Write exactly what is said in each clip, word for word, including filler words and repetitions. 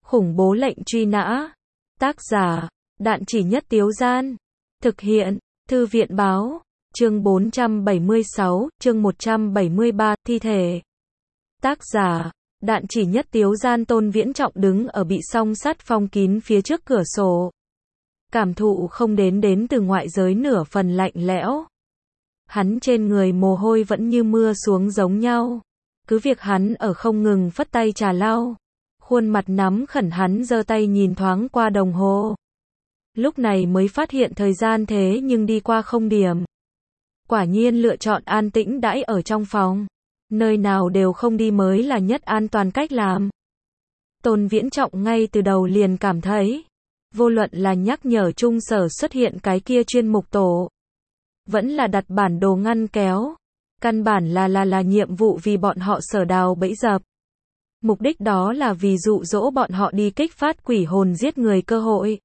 Khủng bố lệnh truy nã. Tác giả, Đạn Chỉ Nhất Tiếu Gian. Thực hiện, Thư viện Báo. Chương bốn trăm bảy mươi sáu, chương một trăm bảy mươi ba, thi thể. Tác giả, Đạn Chỉ Nhất Tiếu Gian. Tôn Viễn Trọng đứng ở bị song sắt phong kín phía trước cửa sổ. Cảm thụ không đến đến từ ngoại giới nửa phần lạnh lẽo. Hắn trên người mồ hôi vẫn như mưa xuống giống nhau. Cứ việc hắn ở không ngừng phất tay trà lau. Khuôn mặt nắm khẩn, hắn giơ tay nhìn thoáng qua đồng hồ. Lúc này mới phát hiện thời gian thế nhưng đi qua không điểm. Quả nhiên lựa chọn an tĩnh đãi ở trong phòng. Nơi nào đều không đi mới là nhất an toàn cách làm. Tôn Viễn Trọng ngay từ đầu liền cảm thấy, vô luận là nhắc nhở Trung Sở xuất hiện cái kia chuyên mục tổ, vẫn là đặt bản đồ ngăn kéo, căn bản là là là nhiệm vụ vì bọn họ Sở đào bẫy dập. Mục đích đó là vì dụ dỗ bọn họ đi kích phát quỷ hồn giết người cơ hội.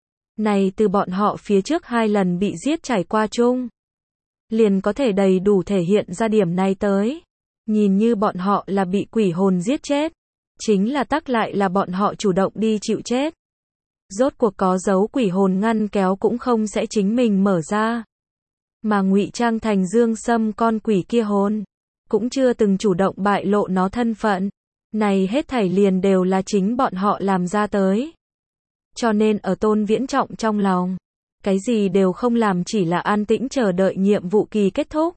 Này từ bọn họ phía trước hai lần bị giết trải qua chung, liền có thể đầy đủ thể hiện ra điểm này tới. Nhìn như bọn họ là bị quỷ hồn giết chết, chính là tắc lại là bọn họ chủ động đi chịu chết. Rốt cuộc có dấu quỷ hồn ngăn kéo cũng không sẽ chính mình mở ra, mà ngụy trang thành Dương Sâm con quỷ kia hồn, cũng chưa từng chủ động bại lộ nó thân phận. Này hết thảy liền đều là chính bọn họ làm ra tới. Cho nên ở Tôn Viễn Trọng trong lòng, cái gì đều không làm, chỉ là an tĩnh chờ đợi nhiệm vụ kỳ kết thúc,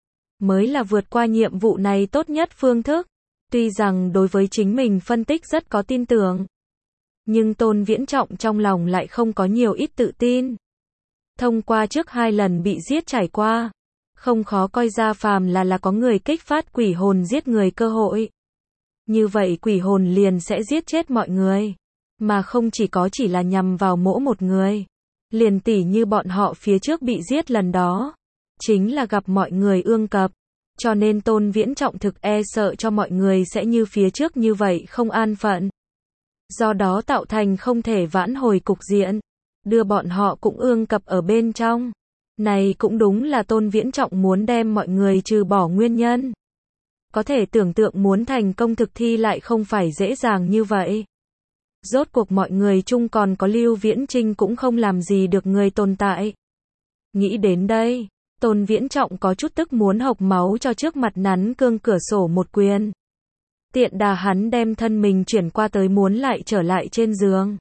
mới là vượt qua nhiệm vụ này tốt nhất phương thức. Tuy rằng đối với chính mình phân tích rất có tin tưởng, nhưng Tôn Viễn Trọng trong lòng lại không có nhiều ít tự tin. Thông qua trước hai lần bị giết trải qua, không khó coi ra phàm là là có người kích phát quỷ hồn giết người cơ hội. Như vậy quỷ hồn liền sẽ giết chết mọi người, mà không chỉ có chỉ là nhằm vào mỗi một người. Liền tỉ như bọn họ phía trước bị giết lần đó, chính là gặp mọi người ương cập, cho nên Tôn Viễn Trọng thực e sợ cho mọi người sẽ như phía trước như vậy không an phận. Do đó tạo thành không thể vãn hồi cục diện, đưa bọn họ cũng ương cập ở bên trong. Này cũng đúng là Tôn Viễn Trọng muốn đem mọi người trừ bỏ nguyên nhân. Có thể tưởng tượng muốn thành công thực thi lại không phải dễ dàng như vậy. Rốt cuộc mọi người chung còn có Lưu Viễn Trinh cũng không làm gì được người tồn tại. Nghĩ đến đây, Tôn Viễn Trọng có chút tức muốn hộc máu cho trước mặt nắn cương cửa sổ một quyền. Tiện đà hắn đem thân mình chuyển qua tới muốn lại trở lại trên giường.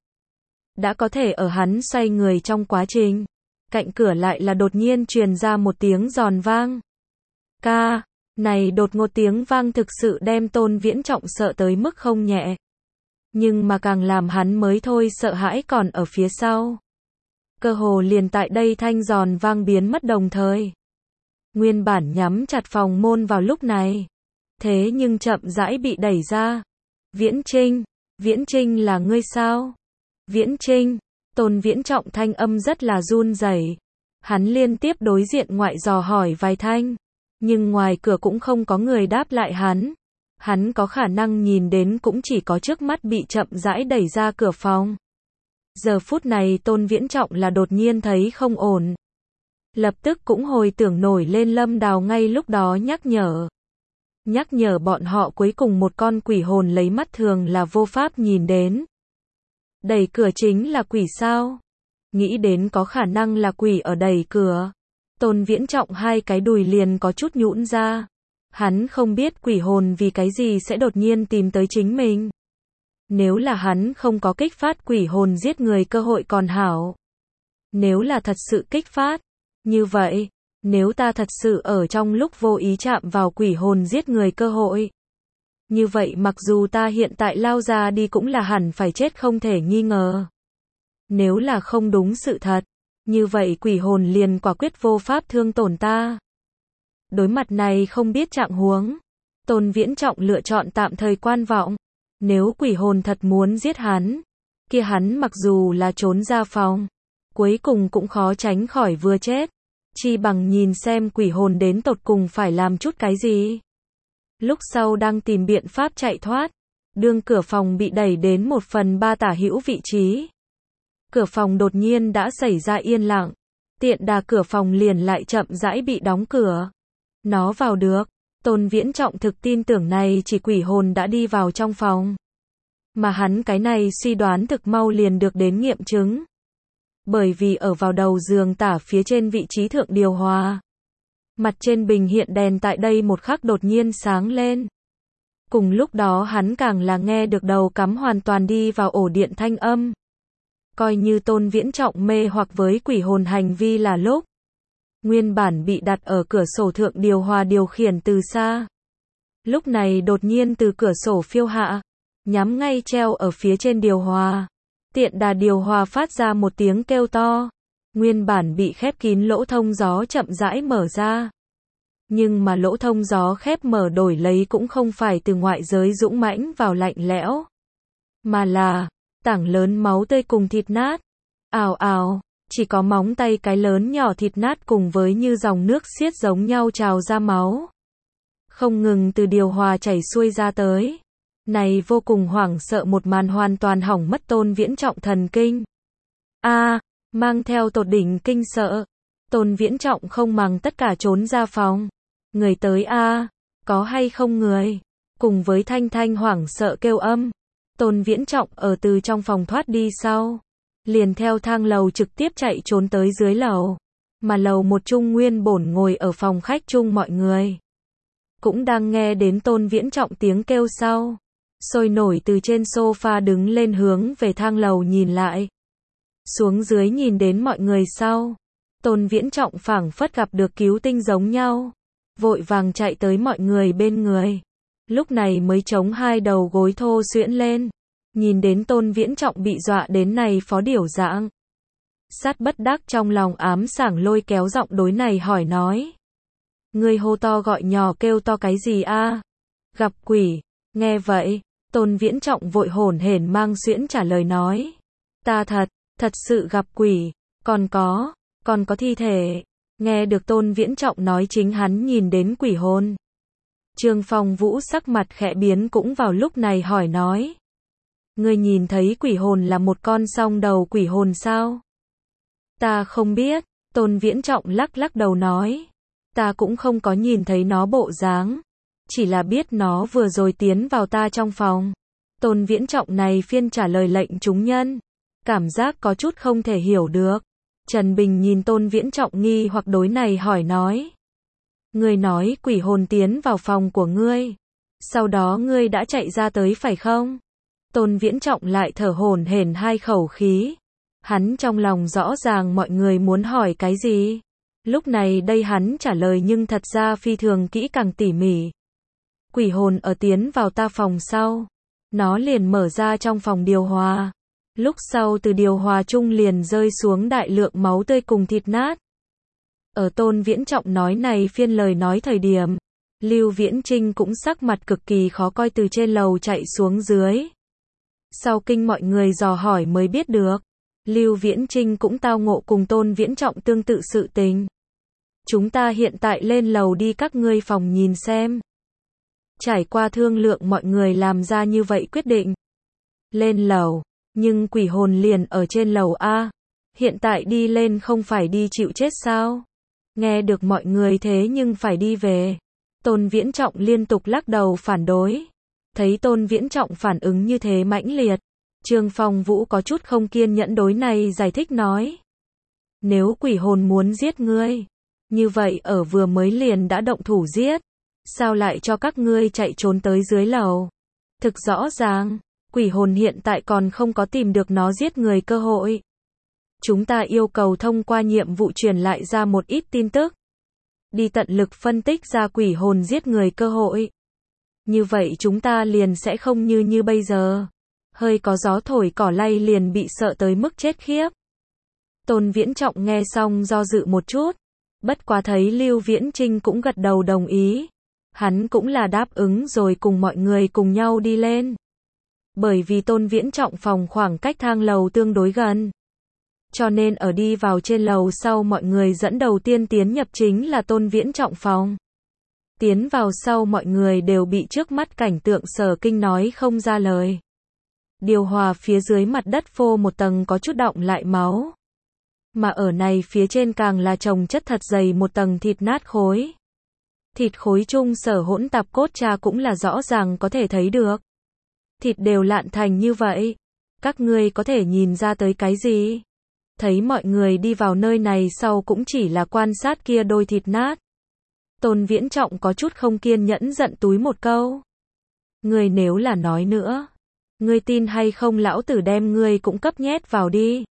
Đã có thể ở hắn xoay người trong quá trình, cạnh cửa lại là đột nhiên truyền ra một tiếng giòn vang. Ca, này đột ngột tiếng vang thực sự đem Tôn Viễn Trọng sợ tới mức không nhẹ. Nhưng mà càng làm hắn mới thôi sợ hãi còn ở phía sau. Cơ hồ liền tại đây thanh giòn vang biến mất đồng thời. Nguyên bản nhắm chặt phòng môn vào lúc này, thế nhưng chậm rãi bị đẩy ra. Viễn Trinh, Viễn Trinh là ngươi sao? Viễn Trinh, Tôn Viễn Trọng thanh âm rất là run rẩy. Hắn liên tiếp đối diện ngoại dò hỏi vài thanh, nhưng ngoài cửa cũng không có người đáp lại hắn. Hắn có khả năng nhìn đến cũng chỉ có trước mắt bị chậm rãi đẩy ra cửa phòng. Giờ phút này Tôn Viễn Trọng là đột nhiên thấy không ổn. Lập tức cũng hồi tưởng nổi lên Lâm Đào ngay lúc đó nhắc nhở. Nhắc nhở bọn họ cuối cùng một con quỷ hồn lấy mắt thường là vô pháp nhìn đến. Đẩy cửa chính là quỷ sao? Nghĩ đến có khả năng là quỷ ở đẩy cửa, Tôn Viễn Trọng hai cái đùi liền có chút nhũn ra. Hắn không biết quỷ hồn vì cái gì sẽ đột nhiên tìm tới chính mình. Nếu là hắn không có kích phát quỷ hồn giết người cơ hội còn hảo. Nếu là thật sự kích phát, như vậy, nếu ta thật sự ở trong lúc vô ý chạm vào quỷ hồn giết người cơ hội, như vậy mặc dù ta hiện tại lao ra đi cũng là hẳn phải chết không thể nghi ngờ. Nếu là không đúng sự thật, như vậy quỷ hồn liền quả quyết vô pháp thương tổn ta. Đối mặt này không biết trạng huống, Tôn Viễn Trọng lựa chọn tạm thời quan vọng. Nếu quỷ hồn thật muốn giết hắn, kia hắn mặc dù là trốn ra phòng, cuối cùng cũng khó tránh khỏi vừa chết. Chi bằng nhìn xem quỷ hồn đến tột cùng phải làm chút cái gì. Lúc sau đang tìm biện pháp chạy thoát, đương cửa phòng bị đẩy đến một phần ba tả hữu vị trí. Cửa phòng đột nhiên đã xảy ra yên lặng, tiện đà cửa phòng liền lại chậm rãi bị đóng cửa. Nó vào được, Tôn Viễn Trọng thực tin tưởng này chỉ quỷ hồn đã đi vào trong phòng. Mà hắn cái này suy đoán thực mau liền được đến nghiệm chứng. Bởi vì ở vào đầu giường tả phía trên vị trí thượng điều hòa. Mặt trên bình hiện đèn tại đây một khắc đột nhiên sáng lên. Cùng lúc đó hắn càng là nghe được đầu cắm hoàn toàn đi vào ổ điện thanh âm. Coi như Tôn Viễn Trọng mê hoặc với quỷ hồn hành vi là lúc. Nguyên bản bị đặt ở cửa sổ thượng điều hòa điều khiển từ xa. Lúc này đột nhiên từ cửa sổ phiêu hạ. Nhắm ngay treo ở phía trên điều hòa. Tiện đà điều hòa phát ra một tiếng kêu to. Nguyên bản bị khép kín lỗ thông gió chậm rãi mở ra. Nhưng mà lỗ thông gió khép mở đổi lấy cũng không phải từ ngoại giới dũng mãnh vào lạnh lẽo. Mà là, tảng lớn máu tươi cùng thịt nát. Ào ào, chỉ có móng tay cái lớn nhỏ thịt nát cùng với như dòng nước xiết giống nhau trào ra máu. Không ngừng từ điều hòa chảy xuôi ra tới. Này vô cùng hoảng sợ một màn hoàn toàn hỏng mất Tôn Viễn Trọng thần kinh. A, mang theo tột đỉnh kinh sợ. Tôn Viễn Trọng không màng tất cả trốn ra phòng. Người tới a, có hay không người? Cùng với thanh thanh hoảng sợ kêu âm. Tôn Viễn Trọng ở từ trong phòng thoát đi sau. Liền theo thang lầu trực tiếp chạy trốn tới dưới lầu. Mà lầu một trung nguyên bổn ngồi ở phòng khách chung mọi người. Cũng đang nghe đến Tôn Viễn Trọng tiếng kêu sau. Sôi nổi từ trên sofa đứng lên hướng về thang lầu nhìn lại. Xuống dưới nhìn đến mọi người sau. Tôn Viễn Trọng phảng phất gặp được cứu tinh giống nhau. Vội vàng chạy tới mọi người bên người. Lúc này mới chống hai đầu gối thô xuyễn lên. Nhìn đến Tôn Viễn Trọng bị dọa đến này phó điểu dạng. Sát bất đắc trong lòng ám sảng lôi kéo giọng đối này hỏi nói. Người hô to gọi nhỏ kêu to cái gì a? Gặp quỷ. Nghe vậy, Tôn Viễn Trọng vội hổn hển mang xuyễn trả lời nói. Ta thật, thật sự gặp quỷ. Còn có, còn có thi thể. Nghe được Tôn Viễn Trọng nói chính hắn nhìn đến quỷ hồn. Trương Phong Vũ sắc mặt khẽ biến cũng vào lúc này hỏi nói. Ngươi nhìn thấy quỷ hồn là một con song đầu quỷ hồn sao? Ta không biết, Tôn Viễn Trọng lắc lắc đầu nói. Ta cũng không có nhìn thấy nó bộ dáng. Chỉ là biết nó vừa rồi tiến vào ta trong phòng. Tôn Viễn Trọng này phiên trả lời lệnh chúng nhân. Cảm giác có chút không thể hiểu được. Trần Bình nhìn Tôn Viễn Trọng nghi hoặc đối này hỏi nói. Ngươi nói quỷ hồn tiến vào phòng của ngươi. Sau đó ngươi đã chạy ra tới phải không? Tôn Viễn Trọng lại thở hổn hển hai khẩu khí. Hắn trong lòng rõ ràng mọi người muốn hỏi cái gì. Lúc này đây hắn trả lời nhưng thật ra phi thường kỹ càng tỉ mỉ. Quỷ hồn ở tiến vào ta phòng sau. Nó liền mở ra trong phòng điều hòa. Lúc sau từ điều hòa chung liền rơi xuống đại lượng máu tươi cùng thịt nát. Ở Tôn Viễn Trọng nói này phiên lời nói thời điểm. Lưu Viễn Trinh cũng sắc mặt cực kỳ khó coi từ trên lầu chạy xuống dưới. Sau kinh mọi người dò hỏi mới biết được. Lưu Viễn Trinh cũng tao ngộ cùng Tôn Viễn Trọng tương tự sự tình. Chúng ta hiện tại lên lầu đi các ngươi phòng nhìn xem. Trải qua thương lượng mọi người làm ra như vậy quyết định. Lên lầu, nhưng quỷ hồn liền ở trên lầu A. Hiện tại đi lên không phải đi chịu chết sao? Nghe được mọi người thế nhưng phải đi về. Tôn Viễn Trọng liên tục lắc đầu phản đối. Thấy Tôn Viễn Trọng phản ứng như thế mãnh liệt. Trương Phong Vũ có chút không kiên nhẫn đối này giải thích nói. Nếu quỷ hồn muốn giết ngươi, như vậy ở vừa mới liền đã động thủ giết. Sao lại cho các ngươi chạy trốn tới dưới lầu? Thực rõ ràng, quỷ hồn hiện tại còn không có tìm được nó giết người cơ hội. Chúng ta yêu cầu thông qua nhiệm vụ truyền lại ra một ít tin tức. Đi tận lực phân tích ra quỷ hồn giết người cơ hội. Như vậy chúng ta liền sẽ không như như bây giờ. Hơi có gió thổi cỏ lay liền bị sợ tới mức chết khiếp. Tôn Viễn Trọng nghe xong do dự một chút. Bất quá thấy Lưu Viễn Trinh cũng gật đầu đồng ý. Hắn cũng là đáp ứng rồi cùng mọi người cùng nhau đi lên. Bởi vì Tôn Viễn Trọng phòng khoảng cách thang lầu tương đối gần. Cho nên ở đi vào trên lầu sau mọi người dẫn đầu tiên tiến nhập chính là Tôn Viễn Trọng phòng. Tiến vào sau mọi người đều bị trước mắt cảnh tượng sở kinh nói không ra lời. Điều hòa phía dưới mặt đất phô một tầng có chút đọng lại máu. Mà ở này phía trên càng là chồng chất thật dày một tầng thịt nát khối. Thịt khối chung sở hỗn tạp cốt cha cũng là rõ ràng có thể thấy được. thịt đều lạn thành như vậy. Các ngươi có thể nhìn ra tới cái gì? Thấy mọi người đi vào nơi này sau cũng chỉ là quan sát kia đôi thịt nát. Tôn Viễn Trọng có chút không kiên nhẫn giận túi một câu. Ngươi nếu là nói nữa, ngươi tin hay không lão tử đem ngươi cũng cấp nhét vào đi.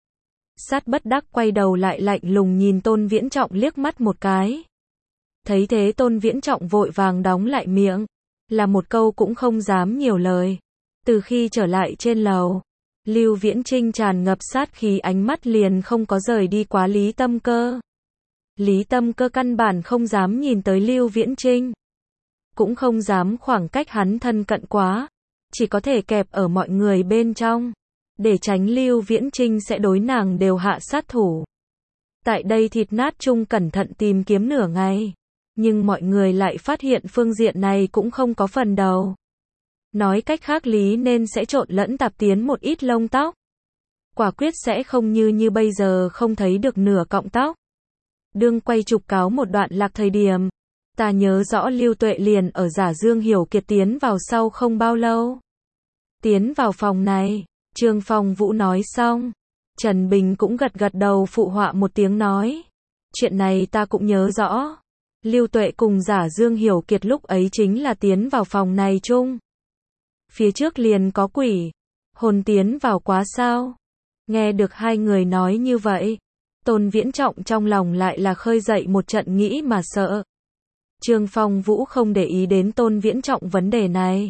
Sát Bất Đắc quay đầu lại lạnh lùng nhìn Tôn Viễn Trọng liếc mắt một cái. Thấy thế Tôn Viễn Trọng vội vàng đóng lại miệng, là một câu cũng không dám nhiều lời. Từ khi trở lại trên lầu, Lưu Viễn Trinh tràn ngập sát khí ánh mắt liền không có rời đi quá Lý Tâm Cơ. Lý Tâm Cơ căn bản không dám nhìn tới Lưu Viễn Trinh, cũng không dám khoảng cách hắn thân cận quá, chỉ có thể kẹp ở mọi người bên trong, để tránh Lưu Viễn Trinh sẽ đối nàng đều hạ sát thủ. Tại đây thịt nát chung cẩn thận tìm kiếm nửa ngày, nhưng mọi người lại phát hiện phương diện này cũng không có phần đầu. Nói cách khác Lý nên sẽ trộn lẫn tạp tiến một ít lông tóc. Quả quyết sẽ không như như bây giờ không thấy được nửa cọng tóc. Đương quay chụp cáo một đoạn lạc thời điểm, ta nhớ rõ Lưu Tuệ liền ở giả Dương Hiểu Kiệt tiến vào sau không bao lâu. Tiến vào phòng này, Trương Phong Vũ nói xong, Trần Bình cũng gật gật đầu phụ họa một tiếng nói. Chuyện này ta cũng nhớ rõ. Lưu Tuệ cùng giả Dương Hiểu Kiệt lúc ấy chính là tiến vào phòng này chung. Phía trước liền có quỷ, hồn tiến vào quá sao? Nghe được hai người nói như vậy, Tôn Viễn Trọng trong lòng lại là khơi dậy một trận nghĩ mà sợ. Trương Phong Vũ không để ý đến Tôn Viễn Trọng vấn đề này,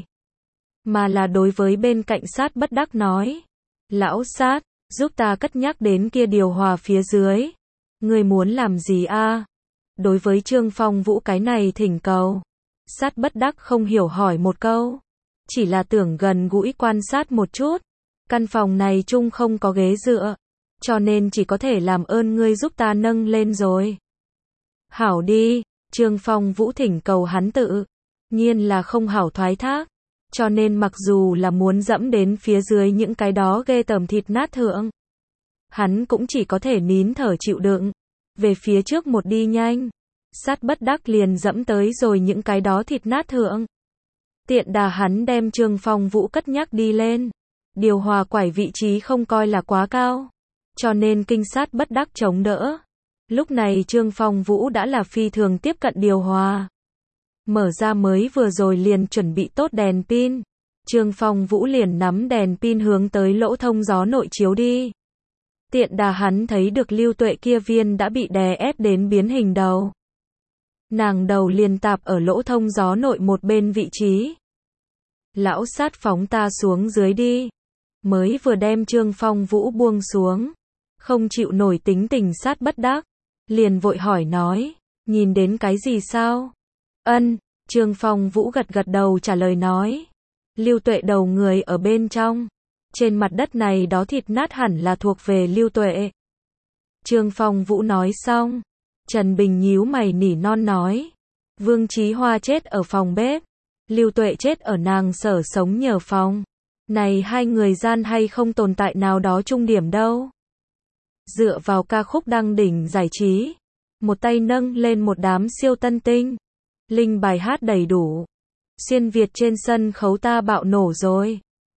mà là đối với bên cạnh Sát Bất Đắc nói. Lão Sát, giúp ta cất nhắc đến kia điều hòa phía dưới. Ngươi muốn làm gì a? Đối với Trương Phong Vũ cái này thỉnh cầu, Sát Bất Đắc không hiểu hỏi một câu. Chỉ là tưởng gần gũi quan sát một chút. Căn phòng này chung không có ghế dựa, cho nên chỉ có thể làm ơn ngươi giúp ta nâng lên rồi. Hảo đi, Trương Phong Vũ thỉnh cầu hắn tự nhiên là không hảo thoái thác, cho nên mặc dù là muốn dẫm đến phía dưới những cái đó ghê tởm thịt nát thượng, hắn cũng chỉ có thể nín thở chịu đựng. Về phía trước một đi nhanh, Sát Bất Đắc liền dẫm tới rồi những cái đó thịt nát thượng. Tiện đà hắn đem Trương Phong Vũ cất nhắc đi lên. Điều hòa quải vị trí không coi là quá cao, cho nên kinh Sát Bất Đắc chống đỡ. Lúc này Trương Phong Vũ đã là phi thường tiếp cận điều hòa. Mở ra mới vừa rồi liền chuẩn bị tốt đèn pin. Trương Phong Vũ liền nắm đèn pin hướng tới lỗ thông gió nội chiếu đi. Tiện đà hắn thấy được Lưu Tuệ kia viên đã bị đè ép đến biến hình đầu. Nàng đầu liền tạp ở lỗ thông gió nội một bên vị trí. Lão Sát phóng ta xuống dưới đi. Mới vừa đem Trương Phong Vũ buông xuống, không chịu nổi tính tình Sát Bất Đắc, liền vội hỏi nói, nhìn đến cái gì sao? Ân, Trương Phong Vũ gật gật đầu trả lời nói, Lưu Tuệ đầu người ở bên trong, trên mặt đất này đó thịt nát hẳn là thuộc về Lưu Tuệ. Trương Phong Vũ nói xong, Trần Bình nhíu mày nỉ non nói, Vương Chí Hoa chết ở phòng bếp, Lưu Tuệ chết ở nàng sở sống nhờ phòng. Này hai người gian hay không tồn tại nào đó chung điểm đâu. Dựa vào ca khúc đăng đỉnh giải trí, một tay nâng lên một đám siêu tân tinh, linh bài hát đầy đủ. Xuyên Việt trên sân khấu ta bạo nổ rồi.